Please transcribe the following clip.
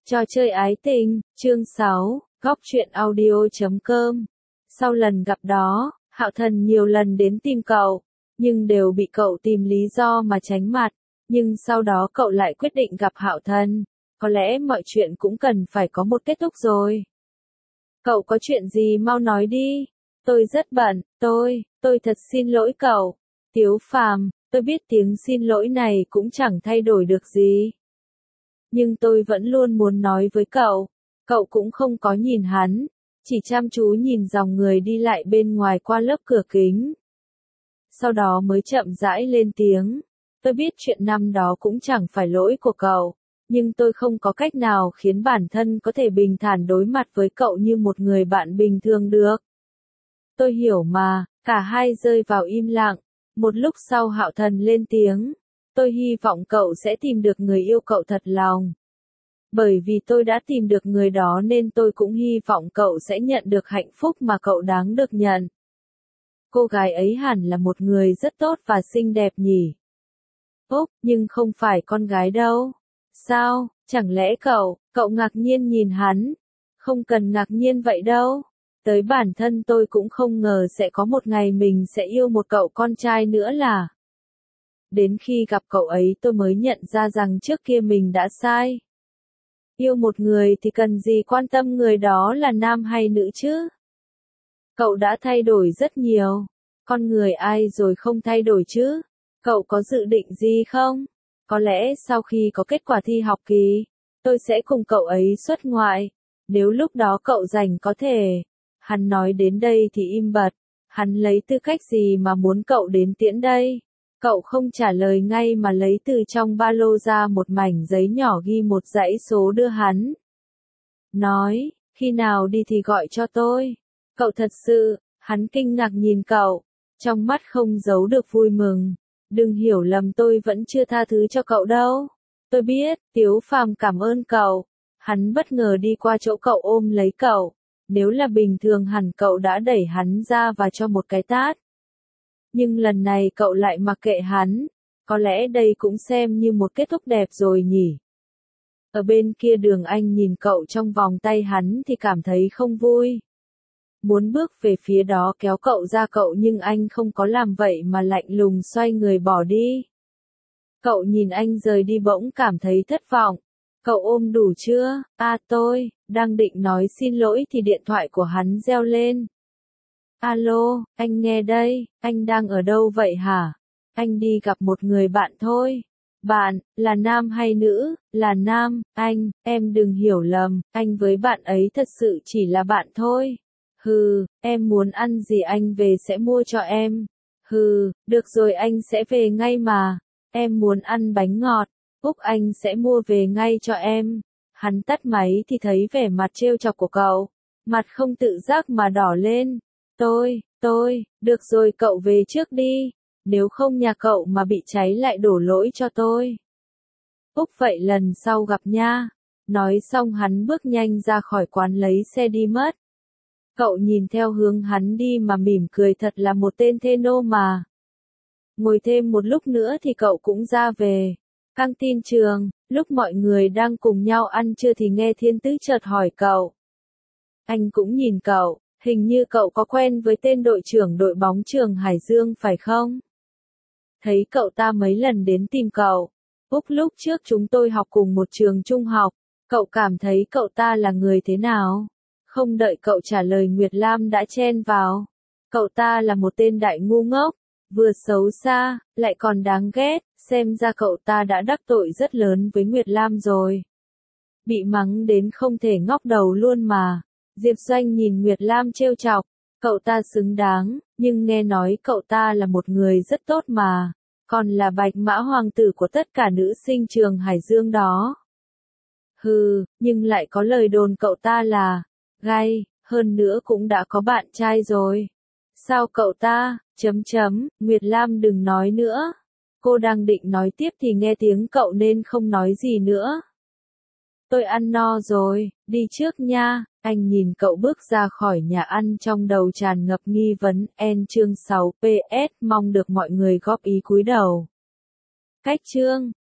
Trò chơi ái tình, chương 6, góc truyện audio.com. Sau lần gặp đó, Hạo Thần nhiều lần đến tìm cậu, nhưng đều bị cậu tìm lý do mà tránh mặt. Nhưng sau đó cậu lại quyết định gặp Hạo Thần. Có lẽ mọi chuyện cũng cần phải có một kết thúc rồi. Cậu có chuyện gì mau nói đi. Tôi rất bận, tôi thật xin lỗi cậu. Tiếu Phàm, tôi biết tiếng xin lỗi này cũng chẳng thay đổi được gì. Nhưng tôi vẫn luôn muốn nói với cậu. Cậu cũng không có nhìn hắn, chỉ chăm chú nhìn dòng người đi lại bên ngoài qua lớp cửa kính. Sau đó mới chậm rãi lên tiếng. Tôi biết chuyện năm đó cũng chẳng phải lỗi của cậu, nhưng tôi không có cách nào khiến bản thân có thể bình thản đối mặt với cậu như một người bạn bình thường được. Tôi hiểu mà, cả hai rơi vào im lặng. Một lúc sau Hạo Thần lên tiếng. Tôi hy vọng cậu sẽ tìm được người yêu cậu thật lòng. Bởi vì tôi đã tìm được người đó nên tôi cũng hy vọng cậu sẽ nhận được hạnh phúc mà cậu đáng được nhận. Cô gái ấy hẳn là một người rất tốt và xinh đẹp nhỉ? Úp, nhưng không phải con gái đâu. Sao, chẳng lẽ cậu ngạc nhiên nhìn hắn? Không cần ngạc nhiên vậy đâu. Tới bản thân tôi cũng không ngờ sẽ có một ngày mình sẽ yêu một cậu con trai nữa là. Đến khi gặp cậu ấy tôi mới nhận ra rằng trước kia mình đã sai. Yêu một người thì cần gì quan tâm người đó là nam hay nữ chứ? Cậu đã thay đổi rất nhiều. Con người ai rồi không thay đổi chứ? Cậu có dự định gì không? Có lẽ sau khi có kết quả thi học kỳ, tôi sẽ cùng cậu ấy xuất ngoại. Nếu lúc đó cậu rảnh có thể. Hắn nói đến đây thì im bặt. Hắn lấy tư cách gì mà muốn cậu đến tiễn đây? Cậu không trả lời ngay mà lấy từ trong ba lô ra một mảnh giấy nhỏ ghi một dãy số đưa hắn. Nói, khi nào đi thì gọi cho tôi. Cậu thật sự, hắn kinh ngạc nhìn cậu, trong mắt không giấu được vui mừng. Đừng hiểu lầm, tôi vẫn chưa tha thứ cho cậu đâu. Tôi biết, Tiếu Phàm cảm ơn cậu. Hắn bất ngờ đi qua chỗ cậu ôm lấy cậu. Nếu là bình thường hẳn cậu đã đẩy hắn ra và cho một cái tát. Nhưng lần này cậu lại mặc kệ hắn. Có lẽ đây cũng xem như một kết thúc đẹp rồi nhỉ. Ở bên kia đường anh nhìn cậu trong vòng tay hắn thì cảm thấy không vui. Muốn bước về phía đó kéo cậu ra nhưng anh không có làm vậy mà lạnh lùng xoay người bỏ đi. Cậu nhìn anh rời đi bỗng cảm thấy thất vọng. Cậu ôm đủ chưa? Tôi đang định nói xin lỗi thì điện thoại của hắn reo lên. Alo, anh nghe đây, anh đang ở đâu vậy hả? Anh đi gặp một người bạn thôi. Bạn, là nam hay nữ? Là nam, anh, em đừng hiểu lầm, anh với bạn ấy thật sự chỉ là bạn thôi. Hừ, em muốn ăn gì anh về sẽ mua cho em. Hừ, được rồi anh sẽ về ngay mà. Em muốn ăn bánh ngọt, Úc anh sẽ mua về ngay cho em. Hắn tắt máy thì thấy vẻ mặt trêu chọc của cậu. Mặt không tự giác mà đỏ lên. Được rồi cậu về trước đi. Nếu không nhà cậu mà bị cháy lại đổ lỗi cho tôi. Úc vậy lần sau gặp nha. Nói xong hắn bước nhanh ra khỏi quán lấy xe đi mất. Cậu nhìn theo hướng hắn đi mà mỉm cười, thật là một tên thê nô mà. Ngồi thêm một lúc nữa thì cậu cũng ra về. Căng tin trường, lúc mọi người đang cùng nhau ăn trưa thì nghe Thiên Tứ chợt hỏi cậu. Anh cũng nhìn cậu, hình như cậu có quen với tên đội trưởng đội bóng trường Hải Dương phải không? Thấy cậu ta mấy lần đến tìm cậu. Úc lúc trước chúng tôi học cùng một trường trung học. Cậu cảm thấy cậu ta là người thế nào? Không đợi cậu trả lời Nguyệt Lam đã chen vào. Cậu ta là một tên đại ngu ngốc, vừa xấu xa, lại còn đáng ghét, xem ra cậu ta đã đắc tội rất lớn với Nguyệt Lam rồi. Bị mắng đến không thể ngóc đầu luôn mà. Diệp Doanh nhìn Nguyệt Lam trêu chọc, cậu ta xứng đáng, nhưng nghe nói cậu ta là một người rất tốt mà, còn là bạch mã hoàng tử của tất cả nữ sinh trường Hải Dương đó. Hừ, nhưng lại có lời đồn cậu ta là gay, hơn nữa cũng đã có bạn trai rồi. Sao cậu ta, Nguyệt Lam đừng nói nữa. Cô đang định nói tiếp thì nghe tiếng cậu nên không nói gì nữa. Tôi ăn no rồi, đi trước nha. Anh nhìn cậu bước ra khỏi nhà ăn trong đầu tràn ngập nghi vấn. Chương 6 PS, mong được mọi người góp ý cúi đầu. Cách chương